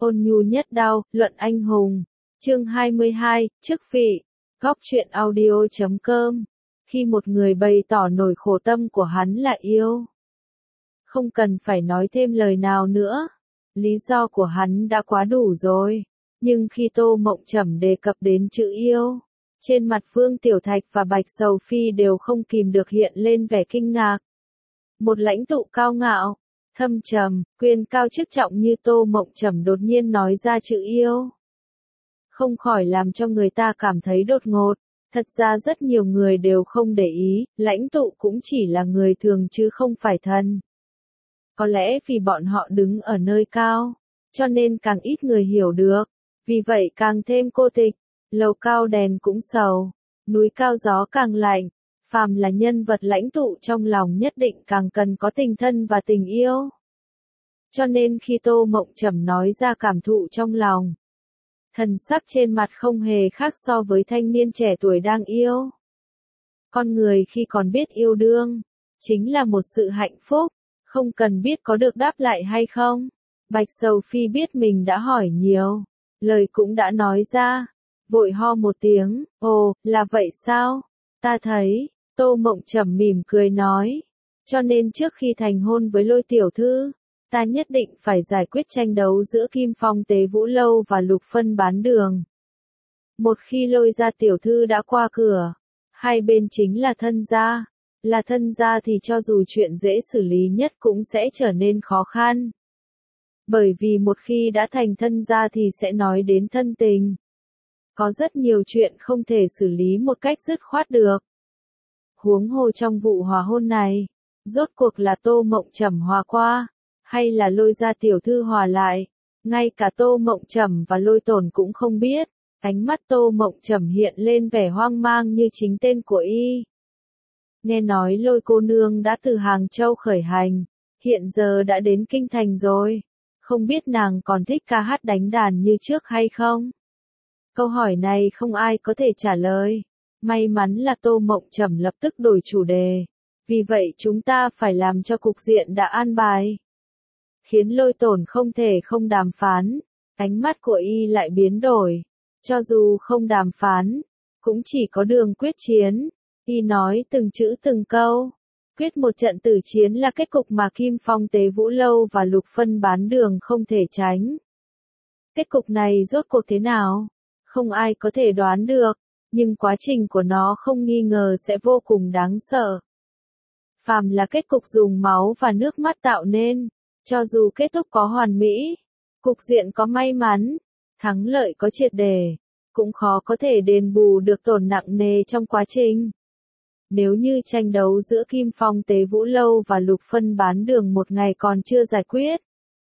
Ôn nhu nhất đao, luận anh hùng. Chương 22, chức vị. Góc truyện audio.com. Khi một người bày tỏ nỗi khổ tâm của hắn là yêu, không cần phải nói thêm lời nào nữa. Lý do của hắn đã quá đủ rồi. Nhưng khi Tô Mộng Trầm đề cập đến chữ yêu, trên mặt Vương Tiểu Thạch và Bạch Sầu Phi đều không kìm được hiện lên vẻ kinh ngạc. Một lãnh tụ cao ngạo, thâm trầm, quyền cao chức trọng như Tô Mộng Trầm đột nhiên nói ra chữ yêu, không khỏi làm cho người ta cảm thấy đột ngột. Thật ra rất nhiều người đều không để ý, lãnh tụ cũng chỉ là người thường chứ không phải thần. Có lẽ vì bọn họ đứng ở nơi cao, cho nên càng ít người hiểu được, vì vậy càng thêm cô tịch. Lầu cao đèn cũng sầu, núi cao gió càng lạnh. Phàm là nhân vật lãnh tụ trong lòng nhất định càng cần có tình thân và tình yêu. Cho nên khi Tô Mộng Trầm nói ra cảm thụ trong lòng, thần sắc trên mặt không hề khác so với thanh niên trẻ tuổi đang yêu. Con người khi còn biết yêu đương, chính là một sự hạnh phúc, không cần biết có được đáp lại hay không. Bạch Sầu Phi biết mình đã hỏi nhiều, lời cũng đã nói ra, vội ho một tiếng, ồ, là vậy sao? Ta thấy, Tô Mộng Trầm mỉm cười nói, cho nên trước khi thành hôn với Lôi tiểu thư, ta nhất định phải giải quyết tranh đấu giữa Kim Phong Tế Vũ Lâu và Lục Phân Bán Đường. Một khi Lôi gia tiểu thư đã qua cửa, hai bên chính là thân gia. Là thân gia thì cho dù chuyện dễ xử lý nhất cũng sẽ trở nên khó khăn. Bởi vì một khi đã thành thân gia thì sẽ nói đến thân tình. Có rất nhiều chuyện không thể xử lý một cách dứt khoát được. Huống hồ trong vụ hòa hôn này, rốt cuộc là Tô Mộng Trầm hòa qua, hay là Lôi gia tiểu thư hòa lại, ngay cả Tô Mộng Trầm và Lôi Tổn cũng không biết. Ánh mắt Tô Mộng Trầm hiện lên vẻ hoang mang như chính tên của y. Nghe nói Lôi cô nương đã từ Hàng Châu khởi hành, hiện giờ đã đến Kinh Thành rồi, không biết nàng còn thích ca hát đánh đàn như trước hay không? Câu hỏi này không ai có thể trả lời. May mắn là Tô Mộng Trầm lập tức đổi chủ đề. Vì vậy chúng ta phải làm cho cục diện đã an bài. Khiến Lôi Tổn không thể không đàm phán. Ánh mắt của y lại biến đổi. Cho dù không đàm phán, cũng chỉ có đường quyết chiến. Y nói từng chữ từng câu. Quyết một trận tử chiến là kết cục mà Kim Phong Tế Vũ Lâu và Lục Phân Bán Đường không thể tránh. Kết cục này rốt cuộc thế nào? Không ai có thể đoán được, nhưng quá trình của nó không nghi ngờ sẽ vô cùng đáng sợ. Phàm là kết cục dùng máu và nước mắt tạo nên, cho dù kết thúc có hoàn mỹ, cục diện có may mắn, thắng lợi có triệt để, cũng khó có thể đền bù được tổn nặng nề trong quá trình. Nếu như tranh đấu giữa Kim Phong Tế Vũ Lâu và Lục Phân Bán Đường một ngày còn chưa giải quyết,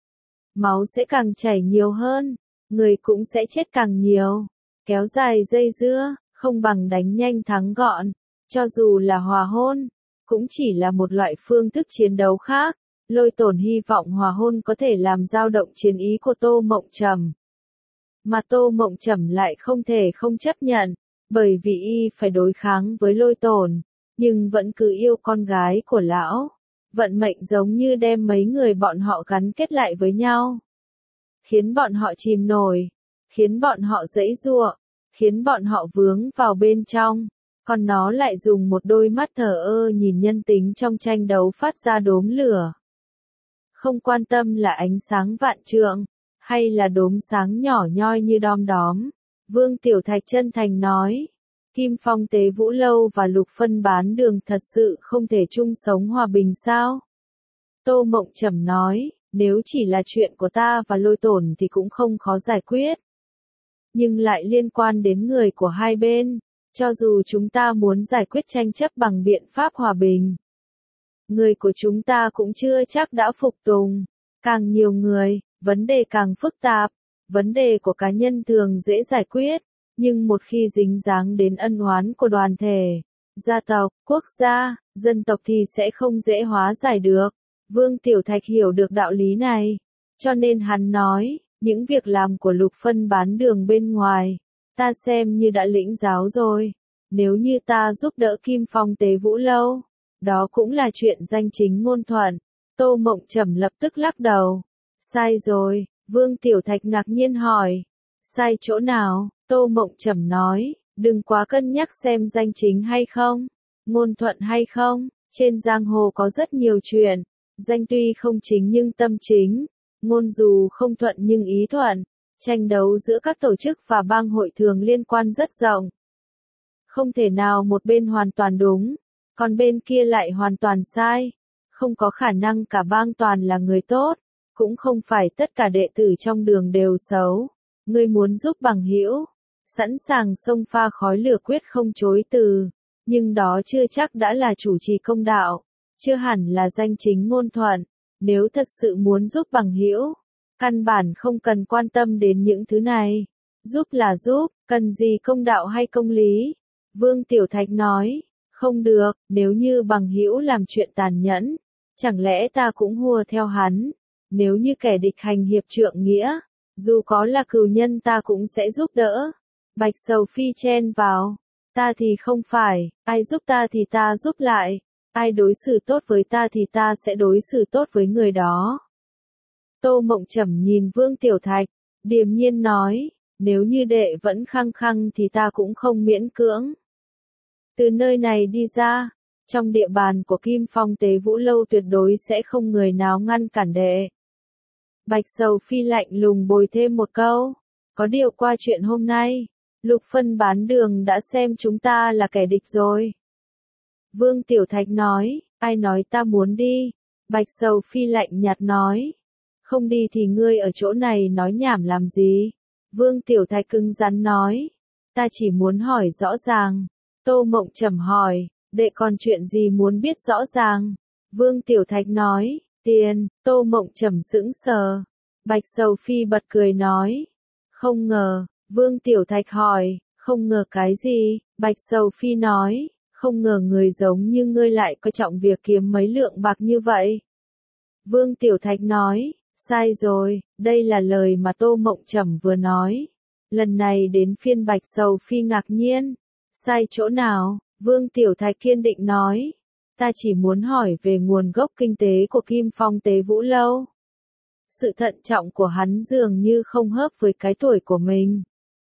máu sẽ càng chảy nhiều hơn, người cũng sẽ chết càng nhiều. Kéo dài dây dưa, không bằng đánh nhanh thắng gọn. Cho dù là hòa hôn, cũng chỉ là một loại phương thức chiến đấu khác. Lôi Tổn hy vọng hòa hôn có thể làm dao động chiến ý của Tô Mộng Trầm. Mà Tô Mộng Trầm lại không thể không chấp nhận, bởi vì y phải đối kháng với Lôi Tổn, nhưng vẫn cứ yêu con gái của lão. Vận mệnh giống như đem mấy người bọn họ gắn kết lại với nhau, khiến bọn họ chìm nổi, khiến bọn họ giãy giụa, khiến bọn họ vướng vào bên trong, còn nó lại dùng một đôi mắt thờ ơ nhìn nhân tính trong tranh đấu phát ra đốm lửa. Không quan tâm là ánh sáng vạn trượng, hay là đốm sáng nhỏ nhoi như đom đóm, Vương Tiểu Thạch chân thành nói, Kim Phong Tế Vũ Lâu và Lục Phân Bán Đường thật sự không thể chung sống hòa bình sao? Tô Mộng Trầm nói, nếu chỉ là chuyện của ta và Lôi Tổn thì cũng không khó giải quyết. Nhưng lại liên quan đến người của hai bên, cho dù chúng ta muốn giải quyết tranh chấp bằng biện pháp hòa bình, người của chúng ta cũng chưa chắc đã phục tùng. Càng nhiều người, vấn đề càng phức tạp, vấn đề của cá nhân thường dễ giải quyết, nhưng một khi dính dáng đến ân oán của đoàn thể, gia tộc, quốc gia, dân tộc thì sẽ không dễ hóa giải được. Vương Tiểu Thạch hiểu được đạo lý này, cho nên hắn nói, những việc làm của Lục Phân Bán Đường bên ngoài, ta xem như đã lĩnh giáo rồi. Nếu như ta giúp đỡ Kim Phong Tế Vũ Lâu, đó cũng là chuyện danh chính ngôn thuận. Tô Mộng Trầm lập tức lắc đầu. Sai rồi, Vương Tiểu Thạch ngạc nhiên hỏi. Sai chỗ nào? Tô Mộng Trầm nói, đừng quá cân nhắc xem danh chính hay không, ngôn thuận hay không, trên giang hồ có rất nhiều chuyện, danh tuy không chính nhưng tâm chính, ngôn dù không thuận nhưng ý thuận, tranh đấu giữa các tổ chức và bang hội thường liên quan rất rộng. Không thể nào một bên hoàn toàn đúng, còn bên kia lại hoàn toàn sai, không có khả năng cả bang toàn là người tốt, cũng không phải tất cả đệ tử trong đường đều xấu. Ngươi muốn giúp bằng hữu, sẵn sàng xông pha khói lửa quyết không chối từ, nhưng đó chưa chắc đã là chủ trì công đạo, chưa hẳn là danh chính ngôn thuận, nếu thật sự muốn giúp bằng hữu, căn bản không cần quan tâm đến những thứ này, giúp là giúp, cần gì công đạo hay công lý. Vương Tiểu Thạch nói, không được, nếu như bằng hữu làm chuyện tàn nhẫn, chẳng lẽ ta cũng hùa theo hắn, nếu như kẻ địch hành hiệp trượng nghĩa, dù có là cừu nhân ta cũng sẽ giúp đỡ. Bạch Sầu Phi chen vào, ta thì không phải, ai giúp ta thì ta giúp lại, ai đối xử tốt với ta thì ta sẽ đối xử tốt với người đó. Tô Mộng Trầm nhìn Vương Tiểu Thạch, điềm nhiên nói, nếu như đệ vẫn khăng khăng thì ta cũng không miễn cưỡng. Từ nơi này đi ra, trong địa bàn của Kim Phong Tế Vũ Lâu tuyệt đối sẽ không người nào ngăn cản đệ. Bạch Sầu Phi lạnh lùng bồi thêm một câu, có điều qua chuyện hôm nay, Lục Phân bán đường đã xem chúng ta là kẻ địch rồi. Vương Tiểu Thạch nói, ai nói ta muốn đi? Bạch Sầu Phi lạnh nhạt nói, không đi thì ngươi ở chỗ này nói nhảm làm gì? Vương Tiểu Thạch cứng rắn nói, ta chỉ muốn hỏi rõ ràng. Tô Mộng Trầm hỏi, đệ còn chuyện gì muốn biết rõ ràng? Vương Tiểu Thạch nói, tiền. Tô Mộng Trầm sững sờ. Bạch Sầu Phi bật cười nói, không ngờ. Vương Tiểu Thạch hỏi, không ngờ cái gì? Bạch Sầu Phi nói, không ngờ người giống như ngươi lại coi trọng việc kiếm mấy lượng bạc như vậy. Vương Tiểu Thạch nói, sai rồi, đây là lời mà Tô Mộng Trầm vừa nói. Lần này đến phiên Bạch Sầu Phi ngạc nhiên. Sai chỗ nào? Vương Tiểu Thạch kiên định nói, ta chỉ muốn hỏi về nguồn gốc kinh tế của Kim Phong Tế Vũ Lâu. Sự thận trọng của hắn dường như không hợp với cái tuổi của mình.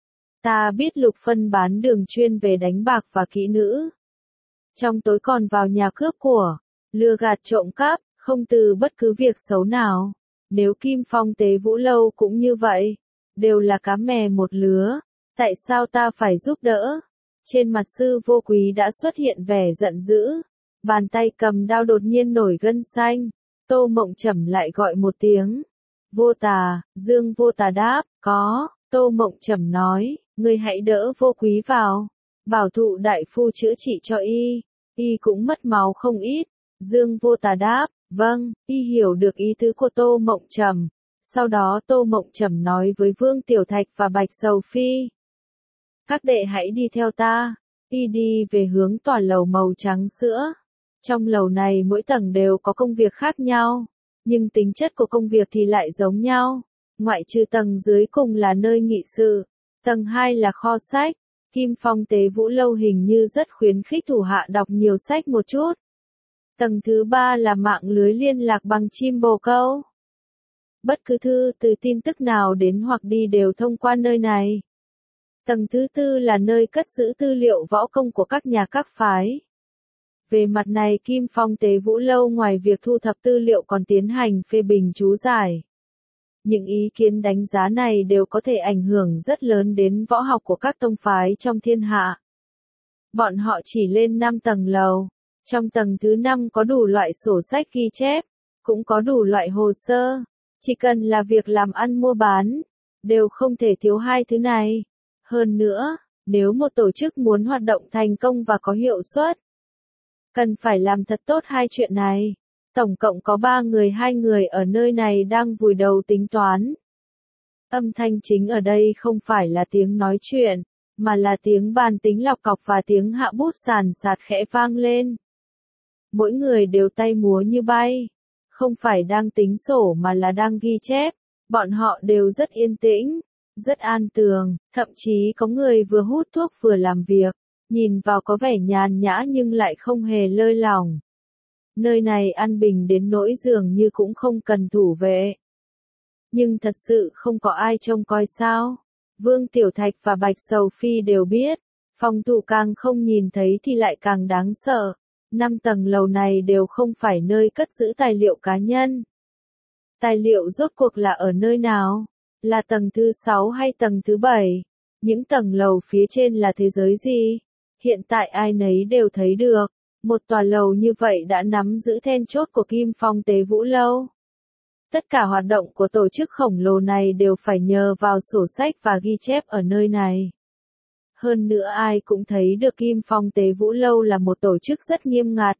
Ta biết Lục Phân bán đường chuyên về đánh bạc và kỹ nữ. Trong tối còn vào nhà cướp của, lừa gạt trộm cắp, không từ bất cứ việc xấu nào. Nếu Kim Phong Tế Vũ Lâu cũng như vậy, đều là cá mè một lứa, tại sao ta phải giúp đỡ? Trên mặt Sư Vô Quý đã xuất hiện vẻ giận dữ, bàn tay cầm đao đột nhiên nổi gân xanh. Tô Mộng Trầm lại gọi một tiếng. Vô Tà. Dương Vô Tà đáp, có. Tô Mộng Trầm nói, ngươi hãy đỡ Vô Quý vào, bảo thụ đại phu chữa trị cho y cũng mất máu không ít. Dương Vô Tà đáp, vâng, y hiểu được ý tứ của Tô Mộng Trầm. Sau đó Tô Mộng Trầm nói với Vương Tiểu Thạch và Bạch Sầu Phi, các đệ hãy đi theo ta. Y đi về hướng tòa lầu màu trắng sữa. Trong lầu này mỗi tầng đều có công việc khác nhau, nhưng tính chất của công việc thì lại giống nhau. Ngoại trừ tầng dưới cùng là nơi nghị sự, tầng 2 là kho sách. Kim Phong Tế Vũ Lâu hình như rất khuyến khích thủ hạ đọc nhiều sách một chút. Tầng thứ 3 là mạng lưới liên lạc bằng chim bồ câu. Bất cứ thư từ tin tức nào đến hoặc đi đều thông qua nơi này. Tầng thứ 4 là nơi cất giữ tư liệu võ công của các nhà các phái. Về mặt này Kim Phong Tế Vũ Lâu ngoài việc thu thập tư liệu còn tiến hành phê bình chú giải. Những ý kiến đánh giá này đều có thể ảnh hưởng rất lớn đến võ học của các tông phái trong thiên hạ. Bọn họ chỉ lên 5 tầng lầu. Trong tầng thứ 5 có đủ loại sổ sách ghi chép, cũng có đủ loại hồ sơ. Chỉ cần là việc làm ăn mua bán, đều không thể thiếu hai thứ này. Hơn nữa, nếu một tổ chức muốn hoạt động thành công và có hiệu suất, cần phải làm thật tốt hai chuyện này. Tổng cộng có 2 người ở nơi này đang vùi đầu tính toán. Âm thanh chính ở đây không phải là tiếng nói chuyện, mà là tiếng bàn tính lọc cọc và tiếng hạ bút sàn sạt khẽ vang lên. Mỗi người đều tay múa như bay, không phải đang tính sổ mà là đang ghi chép. Bọn họ đều rất yên tĩnh, rất an tường, thậm chí có người vừa hút thuốc vừa làm việc, nhìn vào có vẻ nhàn nhã nhưng lại không hề lơi lỏng. Nơi này an bình đến nỗi dường như cũng không cần thủ vệ. nhưng thật sự không có ai trông coi sao. Vương Tiểu Thạch và Bạch Sầu Phi đều biết, phòng thủ càng không nhìn thấy thì lại càng đáng sợ. 5 tầng lầu này đều không phải nơi cất giữ tài liệu cá nhân. Tài liệu rốt cuộc là ở nơi nào? Là tầng thứ 6 hay tầng thứ 7? Những tầng lầu phía trên là thế giới gì? Hiện tại ai nấy đều thấy được. Một tòa lầu như vậy đã nắm giữ then chốt của Kim Phong Tế Vũ Lâu. Tất cả hoạt động của tổ chức khổng lồ này đều phải nhờ vào sổ sách và ghi chép ở nơi này. Hơn nữa ai cũng thấy được Kim Phong Tế Vũ Lâu là một tổ chức rất nghiêm ngặt.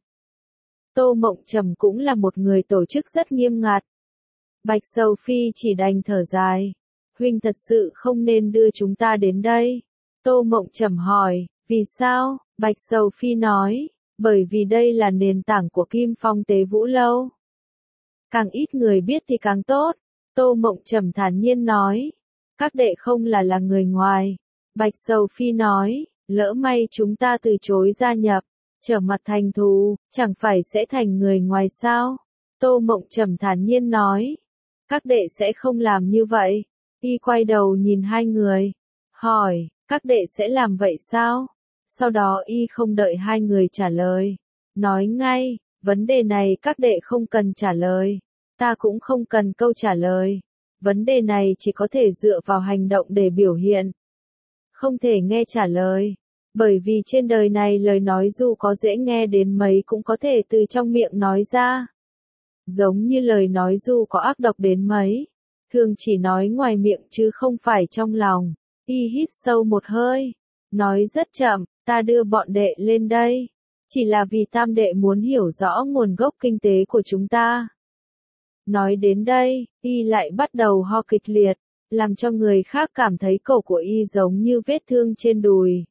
Tô Mộng Trầm cũng là một người tổ chức rất nghiêm ngặt. Bạch Sầu Phi chỉ đành thở dài. Huynh thật sự không nên đưa chúng ta đến đây. Tô Mộng Trầm hỏi, vì sao? Bạch Sầu Phi nói, bởi vì đây là nền tảng của Kim Phong Tế Vũ Lâu. Càng ít người biết thì càng tốt. Tô Mộng Trầm thản nhiên nói, các đệ không là người ngoài. Bạch Sầu Phi nói, lỡ may chúng ta từ chối gia nhập, trở mặt thành thù, chẳng phải sẽ thành người ngoài sao? Tô Mộng Trầm thản nhiên nói, các đệ sẽ không làm như vậy. Y quay đầu nhìn hai người, hỏi, các đệ sẽ làm vậy sao? Sau đó Y không đợi hai người trả lời, nói ngay, vấn đề này các đệ không cần trả lời, ta cũng không cần câu trả lời. Vấn đề này chỉ có thể dựa vào hành động để biểu hiện. Không thể nghe trả lời, bởi vì trên đời này lời nói dù có dễ nghe đến mấy cũng có thể từ trong miệng nói ra. Giống như lời nói dù có ác độc đến mấy, thường chỉ nói ngoài miệng chứ không phải trong lòng. Y hít sâu một hơi, nói rất chậm, ta đưa bọn đệ lên đây, chỉ là vì tam đệ muốn hiểu rõ nguồn gốc kinh tế của chúng ta. Nói đến đây, Y lại bắt đầu ho kịch liệt, làm cho người khác cảm thấy cổ của Y giống như vết thương trên đùi.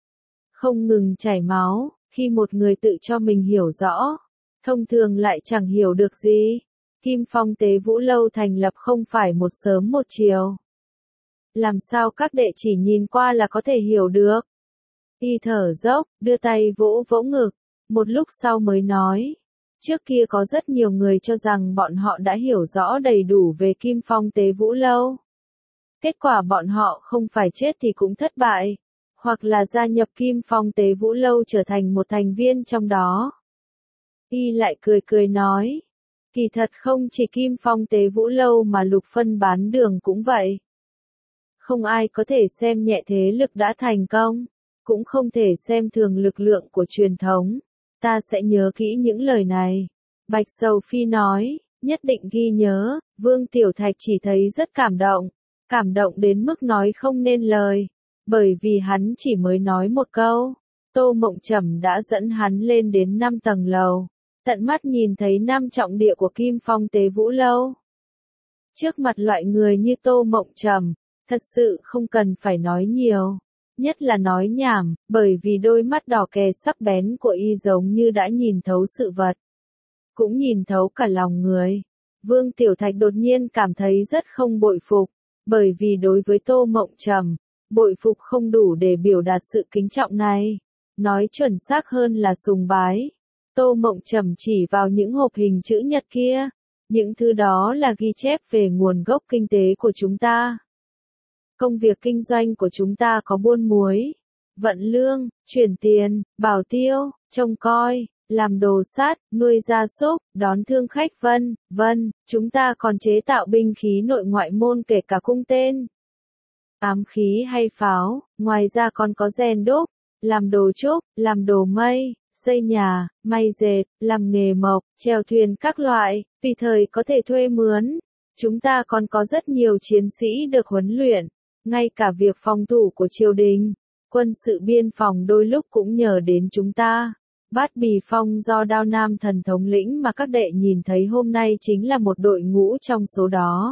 Không ngừng chảy máu, khi một người tự cho mình hiểu rõ, thông thường lại chẳng hiểu được gì. Kim Phong Tế Vũ Lâu thành lập không phải một sớm một chiều. Làm sao các đệ chỉ nhìn qua là có thể hiểu được? Y thở dốc, đưa tay vỗ vỗ ngực, một lúc sau mới nói. Trước kia có rất nhiều người cho rằng bọn họ đã hiểu rõ đầy đủ về Kim Phong Tế Vũ Lâu. Kết quả bọn họ không phải chết thì cũng thất bại, hoặc là gia nhập Kim Phong Tế Vũ Lâu trở thành một thành viên trong đó. Y lại cười cười nói, kỳ thật không chỉ Kim Phong Tế Vũ Lâu mà Lục Phân bán đường cũng vậy. Không ai có thể xem nhẹ thế lực đã thành công, cũng không thể xem thường lực lượng của truyền thống. Ta sẽ nhớ kỹ những lời này. Bạch Sầu Phi nói, nhất định ghi nhớ. Vương Tiểu Thạch chỉ thấy rất cảm động đến mức nói không nên lời, bởi vì hắn chỉ mới nói một câu. Tô Mộng Trầm đã dẫn hắn lên đến 5 tầng lầu, tận mắt nhìn thấy 5 trọng địa của Kim Phong Tế Vũ Lâu. Trước mặt loại người như Tô Mộng Trầm, thật sự không cần phải nói nhiều, nhất là nói nhảm, bởi vì đôi mắt đỏ kè sắc bén của Y giống như đã nhìn thấu sự vật, cũng nhìn thấu cả lòng người. Vương Tiểu Thạch đột nhiên cảm thấy rất không bội phục, bởi vì đối với Tô Mộng Trầm, bội phục không đủ để biểu đạt sự kính trọng này, nói chuẩn xác hơn là sùng bái. Tô Mộng Trầm chỉ vào những hộp hình chữ nhật kia, những thứ đó là ghi chép về nguồn gốc kinh tế của chúng ta. Công việc kinh doanh của chúng ta có buôn muối, vận lương, chuyển tiền, bảo tiêu, trông coi, làm đồ sắt, nuôi gia súc, đón thương khách vân, chúng ta còn chế tạo binh khí nội ngoại môn kể cả cung tên, ám khí hay pháo, ngoài ra còn có rèn đúc, làm đồ trúc, làm đồ mây, xây nhà, may dệt, làm nghề mộc, chèo thuyền các loại, tùy thời có thể thuê mướn. Chúng ta còn có rất nhiều chiến sĩ được huấn luyện, ngay cả việc phòng thủ của triều đình, quân sự biên phòng đôi lúc cũng nhờ đến chúng ta. Bát Bì Phong do Đao Nam Thần thống lĩnh mà các đệ nhìn thấy hôm nay chính là một đội ngũ trong số đó.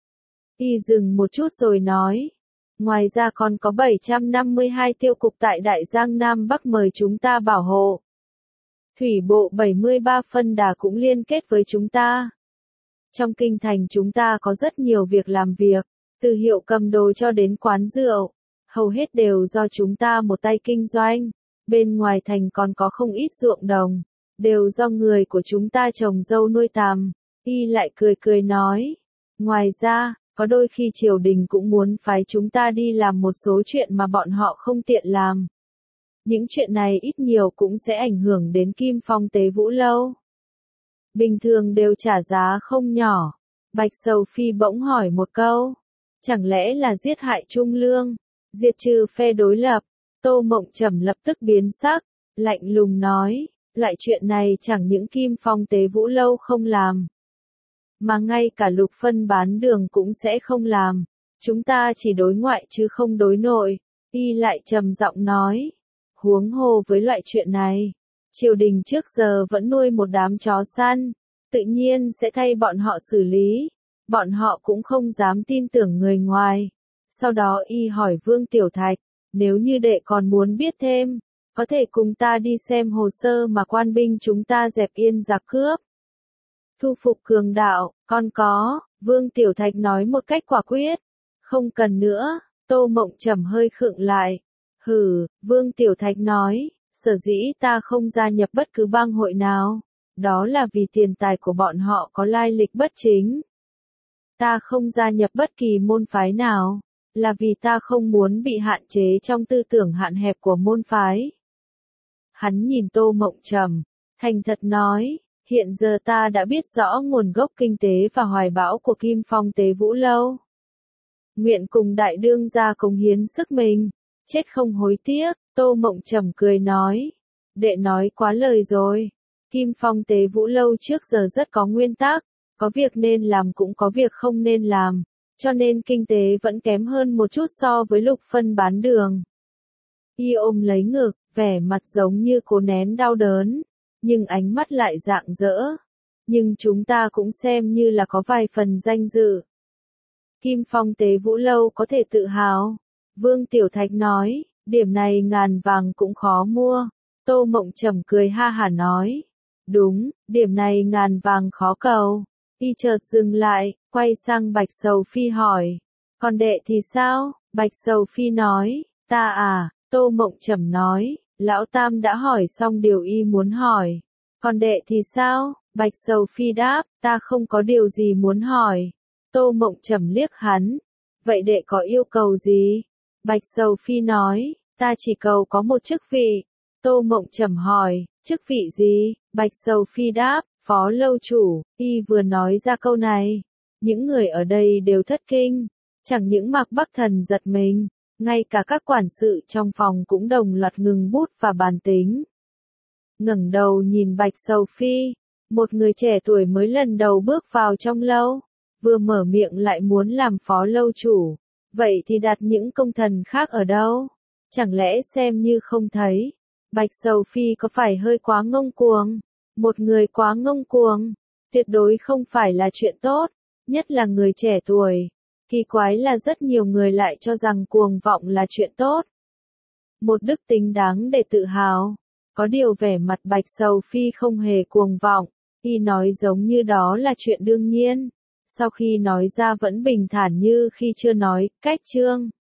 Y dừng một chút rồi nói, ngoài ra còn có 752 tiêu cục tại Đại Giang Nam Bắc mời chúng ta bảo hộ. Thủy bộ 73 phân đà cũng liên kết với chúng ta. Trong kinh thành chúng ta có rất nhiều việc làm việc, từ hiệu cầm đồ cho đến quán rượu, hầu hết đều do chúng ta một tay kinh doanh. Bên ngoài thành còn có không ít ruộng đồng, đều do người của chúng ta trồng dâu nuôi tằm. Y lại cười cười nói, Ngoài ra, có đôi khi triều đình cũng muốn phái chúng ta đi làm một số chuyện mà bọn họ không tiện làm. Những chuyện này ít nhiều cũng sẽ ảnh hưởng đến Kim Phong Tế Vũ Lâu. Bình thường đều trả giá không nhỏ. Bạch Sầu Phi bỗng hỏi một câu. Chẳng lẽ là giết hại Trung Lương, diệt trừ phe đối lập? Tô Mộng Trầm lập tức biến sắc, lạnh lùng nói, loại chuyện này chẳng những Kim Phong Tế Vũ Lâu không làm, mà ngay cả Lục Phân Bán Đường cũng sẽ không làm. Chúng ta chỉ đối ngoại chứ không đối nội. Y lại trầm giọng nói, huống hồ với loại chuyện này, triều đình trước giờ vẫn nuôi một đám chó săn, tự nhiên sẽ thay bọn họ xử lý. Bọn họ cũng không dám tin tưởng người ngoài. Sau đó Y hỏi Vương Tiểu Thạch, nếu như đệ còn muốn biết thêm, có thể cùng ta đi xem hồ sơ mà quan binh chúng ta dẹp yên giặc cướp. Thu phục cường đạo, con có, Vương Tiểu Thạch nói một cách quả quyết. Không cần nữa, Tô Mộng Trầm hơi khựng lại. Hừ, Vương Tiểu Thạch nói, sở dĩ ta không gia nhập bất cứ bang hội nào, đó là vì tiền tài của bọn họ có lai lịch bất chính. Ta không gia nhập bất kỳ môn phái nào, là vì ta không muốn bị hạn chế trong tư tưởng hạn hẹp của môn phái. Hắn nhìn Tô Mộng Trầm, thành thật nói, hiện giờ ta đã biết rõ nguồn gốc kinh tế và hoài bão của Kim Phong Tế Vũ Lâu. Nguyện cùng đại đương gia cống hiến sức mình, chết không hối tiếc. Tô Mộng Trầm cười nói, đệ nói quá lời rồi. Kim Phong Tế Vũ Lâu trước giờ rất có nguyên tắc, có việc nên làm cũng có việc không nên làm, cho nên kinh tế vẫn kém hơn một chút so với Lục Phân Bán Đường. Y ôm lấy ngực, vẻ mặt giống như cố nén đau đớn, nhưng ánh mắt lại rạng rỡ. Nhưng chúng ta cũng xem như là có vài phần danh dự. Kim Phong Tế Vũ Lâu có thể tự hào. Vương Tiểu Thạch nói, điểm này ngàn vàng cũng khó mua. Tô Mộng Trầm cười ha hả nói, đúng, điểm này ngàn vàng khó cầu. Y chợt dừng lại, quay sang Bạch Sầu Phi hỏi, còn đệ thì sao? Bạch Sầu Phi nói, ta à, Tô Mộng Trầm nói, lão tam đã hỏi xong điều y muốn hỏi. Còn đệ thì sao? Bạch Sầu Phi đáp, ta không có điều gì muốn hỏi. Tô Mộng Trầm liếc hắn, vậy đệ có yêu cầu gì? Bạch Sầu Phi nói, ta chỉ cầu có một chức vị. Tô Mộng Trầm hỏi, chức vị gì? Bạch Sầu Phi đáp, phó lâu chủ. Y vừa nói ra câu này, những người ở đây đều thất kinh, chẳng những Mạc Bắc Thần giật mình, ngay cả các quản sự trong phòng cũng đồng loạt ngừng bút và bàn tính. Ngẩng đầu nhìn Bạch Sầu Phi, một người trẻ tuổi mới lần đầu bước vào trong lâu, vừa mở miệng lại muốn làm phó lâu chủ, vậy thì đặt những công thần khác ở đâu? Chẳng lẽ xem như không thấy? Bạch Sầu Phi có phải hơi quá ngông cuồng? Một người quá ngông cuồng, tuyệt đối không phải là chuyện tốt, nhất là người trẻ tuổi. Kỳ quái là rất nhiều người lại cho rằng cuồng vọng là chuyện tốt. Một đức tính đáng để tự hào. Có điều vẻ mặt Bạch Sầu Phi không hề cuồng vọng, y nói giống như đó là chuyện đương nhiên. Sau khi nói ra vẫn bình thản như khi chưa nói, cách chương.